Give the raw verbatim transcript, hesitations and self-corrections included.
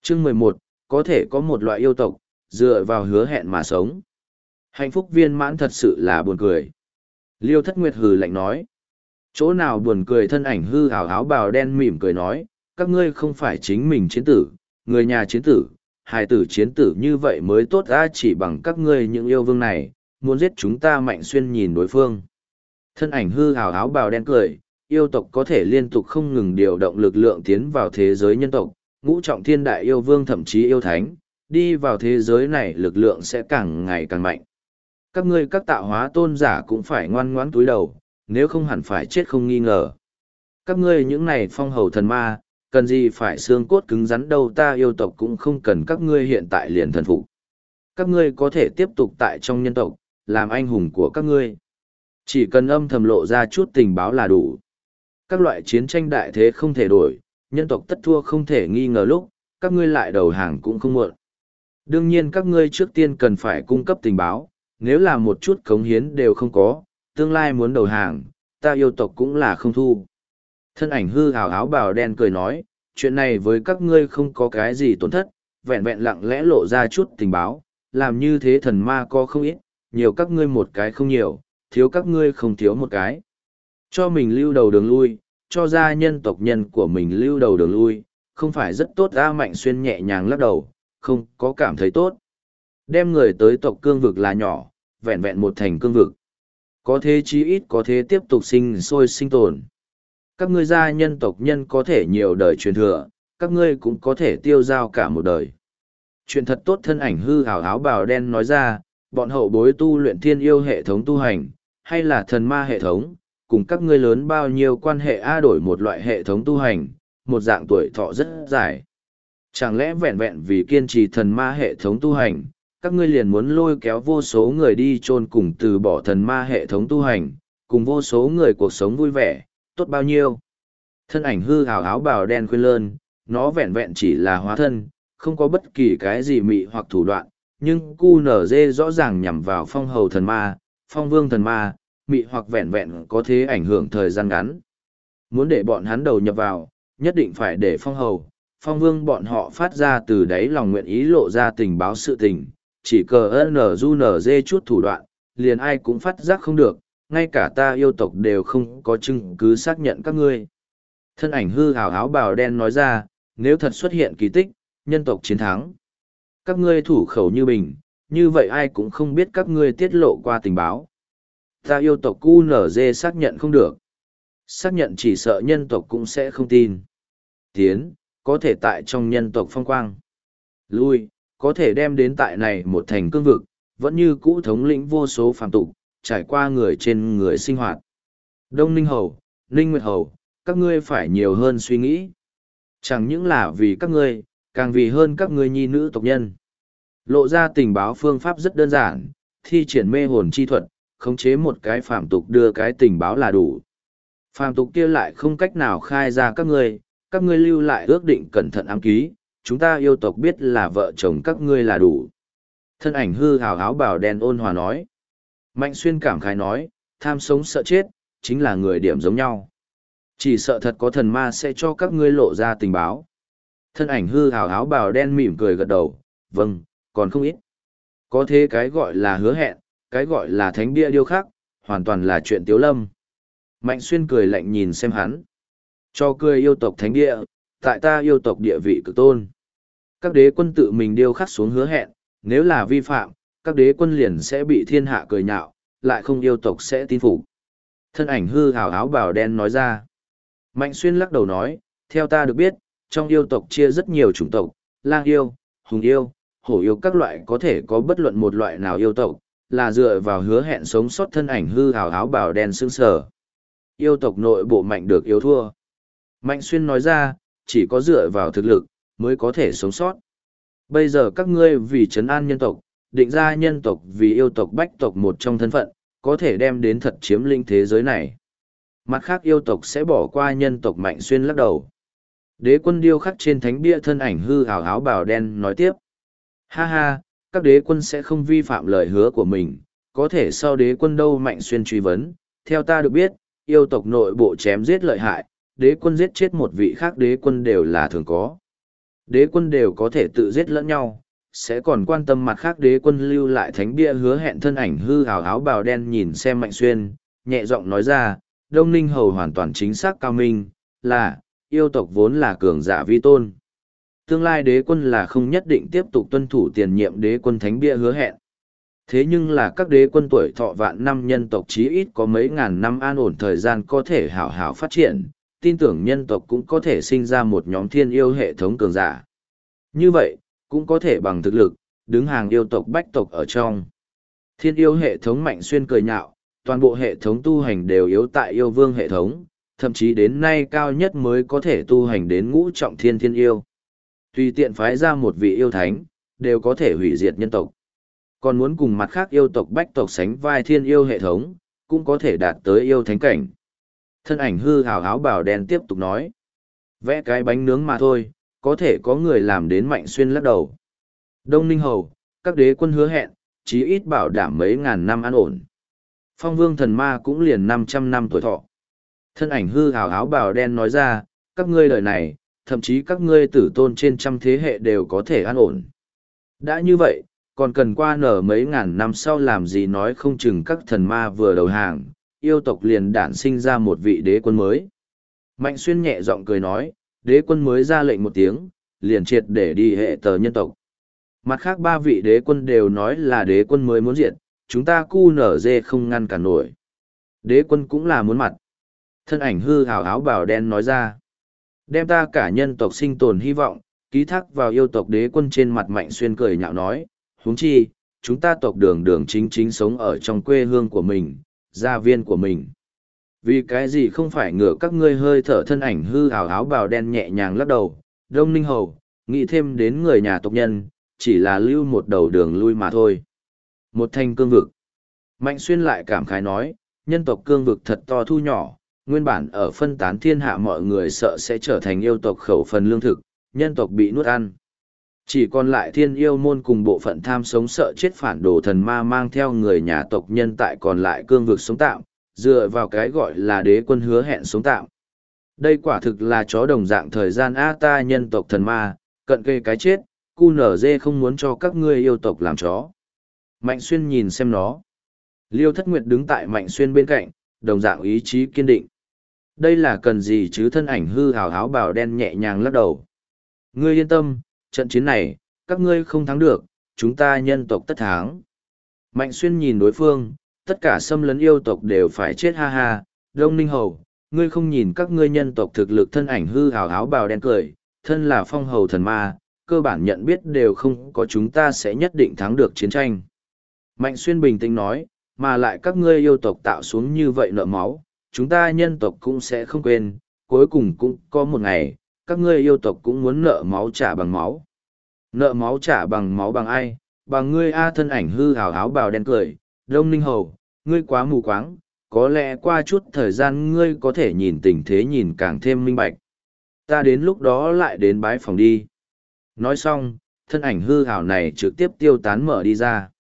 Chương mười một, có thể có một loại yêu tộc, dựa vào hứa hẹn mà sống. Hạnh phúc viên mãn thật sự là buồn cười. Liêu Thất Nguyệt hừ lạnh nói. Chỗ nào buồn cười, thân ảnh hư ảo áo bào đen mỉm cười nói, các ngươi không phải chính mình chiến tử, người nhà chiến tử, hài tử chiến tử như vậy mới tốt ra, chỉ bằng các ngươi những yêu vương này, muốn giết chúng ta Mạnh Xuyên nhìn đối phương. Thân ảnh hư ảo áo bào đen cười, yêu tộc có thể liên tục không ngừng điều động lực lượng tiến vào thế giới nhân tộc, ngũ trọng thiên đại yêu vương thậm chí yêu thánh, đi vào thế giới này lực lượng sẽ càng ngày càng mạnh. Các ngươi các tạo hóa tôn giả cũng phải ngoan ngoãn túi đầu, nếu không hẳn phải chết không nghi ngờ. Các ngươi những này phong hầu thần ma, cần gì phải xương cốt cứng rắn đâu, ta yêu tộc cũng không cần các ngươi hiện tại liền thần phục. Các ngươi có thể tiếp tục tại trong nhân tộc, làm anh hùng của các ngươi. Chỉ cần âm thầm lộ ra chút tình báo là đủ. Các loại chiến tranh đại thế không thể đổi, nhân tộc tất thua không thể nghi ngờ lúc, các ngươi lại đầu hàng cũng không muộn. Đương nhiên các ngươi trước tiên cần phải cung cấp tình báo, nếu là một chút cống hiến đều không có, tương lai muốn đầu hàng, ta yêu tộc cũng là không thu. Thân ảnh hư hào áo bào đen cười nói, chuyện này với các ngươi không có cái gì tổn thất, vẹn vẹn lặng lẽ lộ ra chút tình báo, làm như thế thần ma có không ít, nhiều các ngươi một cái không nhiều, thiếu các ngươi không thiếu một cái. Cho mình lưu đầu đường lui, cho ra nhân tộc nhân của mình lưu đầu đường lui, không phải rất tốt. A Mạnh Xuyên nhẹ nhàng lắc đầu, không có cảm thấy tốt. Đem người tới tộc cương vực là nhỏ, vẹn vẹn một thành cương vực. Có thế chí ít có thế tiếp tục sinh sôi sinh tồn. Các ngươi gia nhân tộc nhân có thể nhiều đời truyền thừa, các ngươi cũng có thể tiêu dao cả một đời. Chuyện thật tốt, thân ảnh hư hào áo bào đen nói ra, bọn hậu bối tu luyện thiên yêu hệ thống tu hành, hay là thần ma hệ thống, cùng các ngươi lớn bao nhiêu quan hệ a, đổi một loại hệ thống tu hành, một dạng tuổi thọ rất dài. Chẳng lẽ vẹn vẹn vì kiên trì thần ma hệ thống tu hành, các ngươi liền muốn lôi kéo vô số người đi chôn cùng từ bỏ thần ma hệ thống tu hành, cùng vô số người cuộc sống vui vẻ, tốt bao nhiêu. Thân ảnh hư hào áo bào đen khuyên lơn, nó vẹn vẹn chỉ là hóa thân, không có bất kỳ cái gì mị hoặc thủ đoạn, nhưng cu nở dê rõ ràng nhằm vào phong hầu thần ma, phong vương thần ma, mị hoặc vẹn vẹn có thế ảnh hưởng thời gian ngắn. Muốn để bọn hắn đầu nhập vào, nhất định phải để phong hầu, phong vương bọn họ phát ra từ đáy lòng nguyện ý lộ ra tình báo sự tình, chỉ cờ nở du nở dê chút thủ đoạn, liền ai cũng phát giác không được, ngay cả ta yêu tộc đều không có chứng cứ xác nhận các ngươi. Thân ảnh hư hào áo bào đen nói ra, nếu thật xuất hiện kỳ tích, nhân tộc chiến thắng. Các ngươi thủ khẩu như bình, như vậy ai cũng không biết các ngươi tiết lộ qua tình báo. Ta yêu tộc cu nở dê xác nhận không được. Xác nhận chỉ sợ nhân tộc cũng sẽ không tin. Tiến, có thể tại trong nhân tộc phong quang. Lui, có thể đem đến tại này một thành cương vực, vẫn như cũ thống lĩnh vô số phàm tục, trải qua người trên người sinh hoạt. Đông Ninh Hầu, Ninh Nguyệt Hầu, các ngươi phải nhiều hơn suy nghĩ. Chẳng những là vì các ngươi, càng vì hơn các ngươi nhi nữ tộc nhân. Lộ ra tình báo phương pháp rất đơn giản, thi triển mê hồn chi thuật, khống chế một cái phàm tục đưa cái tình báo là đủ. Phàm tục kia lại không cách nào khai ra các ngươi, các ngươi lưu lại ước định cẩn thận ám ký, chúng ta yêu tộc biết là vợ chồng các ngươi là đủ. Thân ảnh hư hào áo bào đen ôn hòa nói. Mạnh Xuyên cảm khái nói, tham sống sợ chết, chính là người điểm giống nhau. Chỉ sợ thật có thần ma sẽ cho các ngươi lộ ra tình báo. Thân ảnh hư hào áo bào đen mỉm cười gật đầu, vâng, còn không ít. Có thế cái gọi là hứa hẹn, cái gọi là thánh bia điêu khắc, hoàn toàn là chuyện tiếu lâm. Mạnh Xuyên cười lạnh nhìn xem hắn. Cho cười yêu tộc thánh địa, tại ta yêu tộc địa vị cực tôn. Các đế quân tự mình điêu khắc xuống hứa hẹn, nếu là vi phạm, các đế quân liền sẽ bị thiên hạ cười nhạo, lại không yêu tộc sẽ tin phục. Thân ảnh hư hào áo bào đen nói ra. Mạnh Xuyên lắc đầu nói, theo ta được biết, trong yêu tộc chia rất nhiều chủng tộc, lang yêu, hùng yêu, hổ yêu, các loại có thể có bất luận một loại nào yêu tộc, là dựa vào hứa hẹn sống sót. Thân ảnh hư hào áo bào đen sững sờ. Yêu tộc nội bộ mạnh được yếu thua. Mạnh Xuyên nói ra, chỉ có dựa vào thực lực, mới có thể sống sót. Bây giờ các ngươi vì trấn an nhân tộc, định ra nhân tộc vì yêu tộc bách tộc một trong thân phận, có thể đem đến thật chiếm lĩnh thế giới này. Mặt khác yêu tộc sẽ bỏ qua nhân tộc. Mạnh Xuyên lắc đầu. Đế quân điêu khắc trên thánh bia thân ảnh hư hào áo bào đen nói tiếp. Ha ha, các đế quân sẽ không vi phạm lời hứa của mình, có thể sau đế quân đâu? Mạnh Xuyên truy vấn. Theo ta được biết, yêu tộc nội bộ chém giết lợi hại, đế quân giết chết một vị khác đế quân đều là thường có. Đế quân đều có thể tự giết lẫn nhau, sẽ còn quan tâm mặt khác đế quân lưu lại thánh bia hứa hẹn. Thân ảnh hư hào áo bào đen nhìn xem Mạnh Xuyên, nhẹ giọng nói ra, Đông Ninh Hầu hoàn toàn chính xác cao minh, là, yêu tộc vốn là cường giả vi tôn. Tương lai đế quân là không nhất định tiếp tục tuân thủ tiền nhiệm đế quân thánh bia hứa hẹn. Thế nhưng là các đế quân tuổi thọ vạn năm nhân tộc chí ít có mấy ngàn năm an ổn thời gian có thể hảo hảo phát triển, tin tưởng nhân tộc cũng có thể sinh ra một nhóm thiên yêu hệ thống cường giả. Như vậy, cũng có thể bằng thực lực, đứng hàng yêu tộc bách tộc ở trong. Thiên yêu hệ thống Mạnh Xuyên cười nhạo, toàn bộ hệ thống tu hành đều yếu tại yêu vương hệ thống, thậm chí đến nay cao nhất mới có thể tu hành đến ngũ trọng thiên thiên yêu. Tùy tiện phái ra một vị yêu thánh, đều có thể hủy diệt nhân tộc. Còn muốn cùng mặt khác yêu tộc bách tộc sánh vai thiên yêu hệ thống, cũng có thể đạt tới yêu thánh cảnh. Thân ảnh hư hào áo bào đen tiếp tục nói. Vẽ cái bánh nướng mà thôi, có thể có người làm đến Mạnh Xuyên lắc đầu. Đông Ninh Hầu, các đế quân hứa hẹn, chí ít bảo đảm mấy ngàn năm an ổn. Phong vương thần ma cũng liền năm trăm năm tuổi thọ. Thân ảnh hư hào áo bào đen nói ra, các ngươi lời này, thậm chí các ngươi tử tôn trên trăm thế hệ đều có thể an ổn. Đã như vậy, còn cần qua nở mấy ngàn năm sau làm gì nói không chừng các thần ma vừa đầu hàng, yêu tộc liền đản sinh ra một vị đế quân mới. Mạnh Xuyên nhẹ giọng cười nói, đế quân mới ra lệnh một tiếng, liền triệt để đi hệ tờ nhân tộc. Mặt khác ba vị đế quân đều nói là đế quân mới muốn diệt, chúng ta cu nở dê không ngăn cản nổi. Đế quân cũng là muốn mặt. Thân ảnh hư hào áo bào đen nói ra, đem ta cả nhân tộc sinh tồn hy vọng, ký thác vào yêu tộc đế quân. Trên mặt Mạnh Xuyên cười nhạo nói, huống chi, chúng ta tộc đường đường chính chính sống ở trong quê hương của mình, gia viên của mình. Vì cái gì không phải ngửa các ngươi hơi thở. Thân ảnh hư ảo áo bào đen nhẹ nhàng lắc đầu, Đông Ninh Hầu, nghĩ thêm đến người nhà tộc nhân, chỉ là lưu một đầu đường lui mà thôi. Một thanh cương vực. Mạnh Xuyên lại cảm khái nói, nhân tộc cương vực thật to thu nhỏ, nguyên bản ở phân tán thiên hạ mọi người sợ sẽ trở thành yêu tộc khẩu phần lương thực, nhân tộc bị nuốt ăn. Chỉ còn lại thiên yêu môn cùng bộ phận tham sống sợ chết phản đồ thần ma mang theo người nhà tộc nhân tại còn lại cương vực sống tạm, dựa vào cái gọi là đế quân hứa hẹn sống tạm. Đây quả thực là chó đồng dạng thời gian a ta nhân tộc thần ma, cận kề cái chết, cu nở dê không muốn cho các ngươi yêu tộc làm chó. Mạnh Xuyên nhìn xem nó. Liêu Thất Nguyệt đứng tại Mạnh Xuyên bên cạnh, đồng dạng ý chí kiên định. Đây là cần gì chứ? Thân ảnh hư hào áo bào đen nhẹ nhàng lắc đầu. Ngươi yên tâm, trận chiến này, các ngươi không thắng được, chúng ta nhân tộc tất thắng. Mạnh Xuyên nhìn đối phương, tất cả xâm lấn yêu tộc đều phải chết ha ha. Đông Ninh Hầu, ngươi không nhìn các ngươi nhân tộc thực lực. Thân ảnh hư hào áo bào đen cười, thân là phong hầu thần ma, cơ bản nhận biết đều không có, chúng ta sẽ nhất định thắng được chiến tranh. Mạnh Xuyên bình tĩnh nói, mà lại các ngươi yêu tộc tạo xuống như vậy nợ máu, chúng ta nhân tộc cũng sẽ không quên, cuối cùng cũng có một ngày, các ngươi yêu tộc cũng muốn nợ máu trả bằng máu. Nợ máu trả bằng máu bằng ai? Bằng ngươi a. Thân ảnh hư hào áo bào đen cười, Đông Ninh Hầu, ngươi quá mù quáng, có lẽ qua chút thời gian ngươi có thể nhìn tình thế nhìn càng thêm minh bạch. Ta đến lúc đó lại đến bái phòng đi. Nói xong, thân ảnh hư hào này trực tiếp tiêu tán mở đi ra.